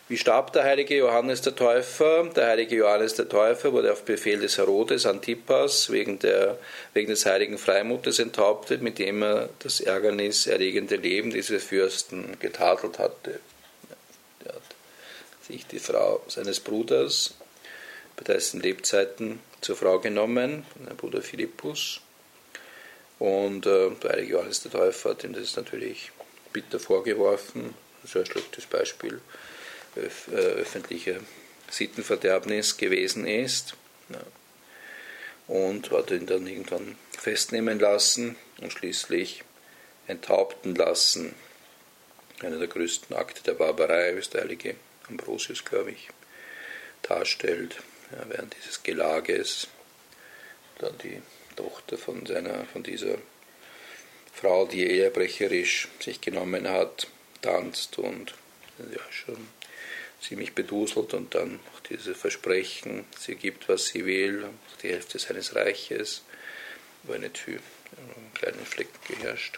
Wie starb der heilige Johannes der Täufer? Der heilige Johannes der Täufer wurde auf Befehl des Herodes Antipas wegen des heiligen Freimutes enthauptet, mit dem er das ärgerniserregende Leben dieses Fürsten getadelt hatte. Er hat sich die Frau seines Bruders bei dessen Lebzeiten zur Frau genommen, sein Bruder Philippus. Und der heilige Johannes der Täufer hat ihm das natürlich bitter vorgeworfen. Das ist ein schlechtes Beispiel öffentlicher Sittenverderbnis gewesen ist. Ja. Und hat ihn dann irgendwann festnehmen lassen und schließlich enthaupten lassen. Einer der größten Akte der Barbarei, wie es der heilige Ambrosius, glaube ich, darstellt. Ja, während dieses Gelages dann die Tochter von dieser Frau, die ehebrecherisch sich genommen hat, tanzt und ja schon ziemlich beduselt und dann auch diese Versprechen, sie gibt, was sie will, die Hälfte seines Reiches, aber nicht für einen kleinen Flecken geherrscht.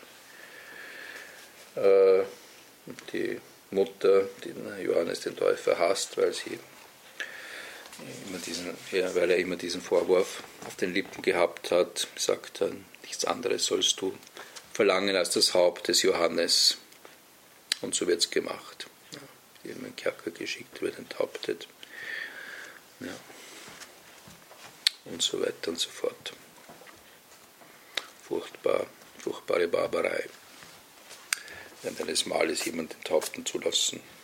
Die Mutter, den Johannes den Täufer hasst, weil er immer diesen Vorwurf auf den Lippen gehabt hat, sagt dann, nichts anderes sollst du verlangen als das Haupt des Johannes. Und so wird es gemacht. Ja, in den Kerker geschickt, wird enthauptet. Ja. Und so weiter und so fort. Furchtbare Barbarei. Während eines Males jemanden enthaupten zu lassen.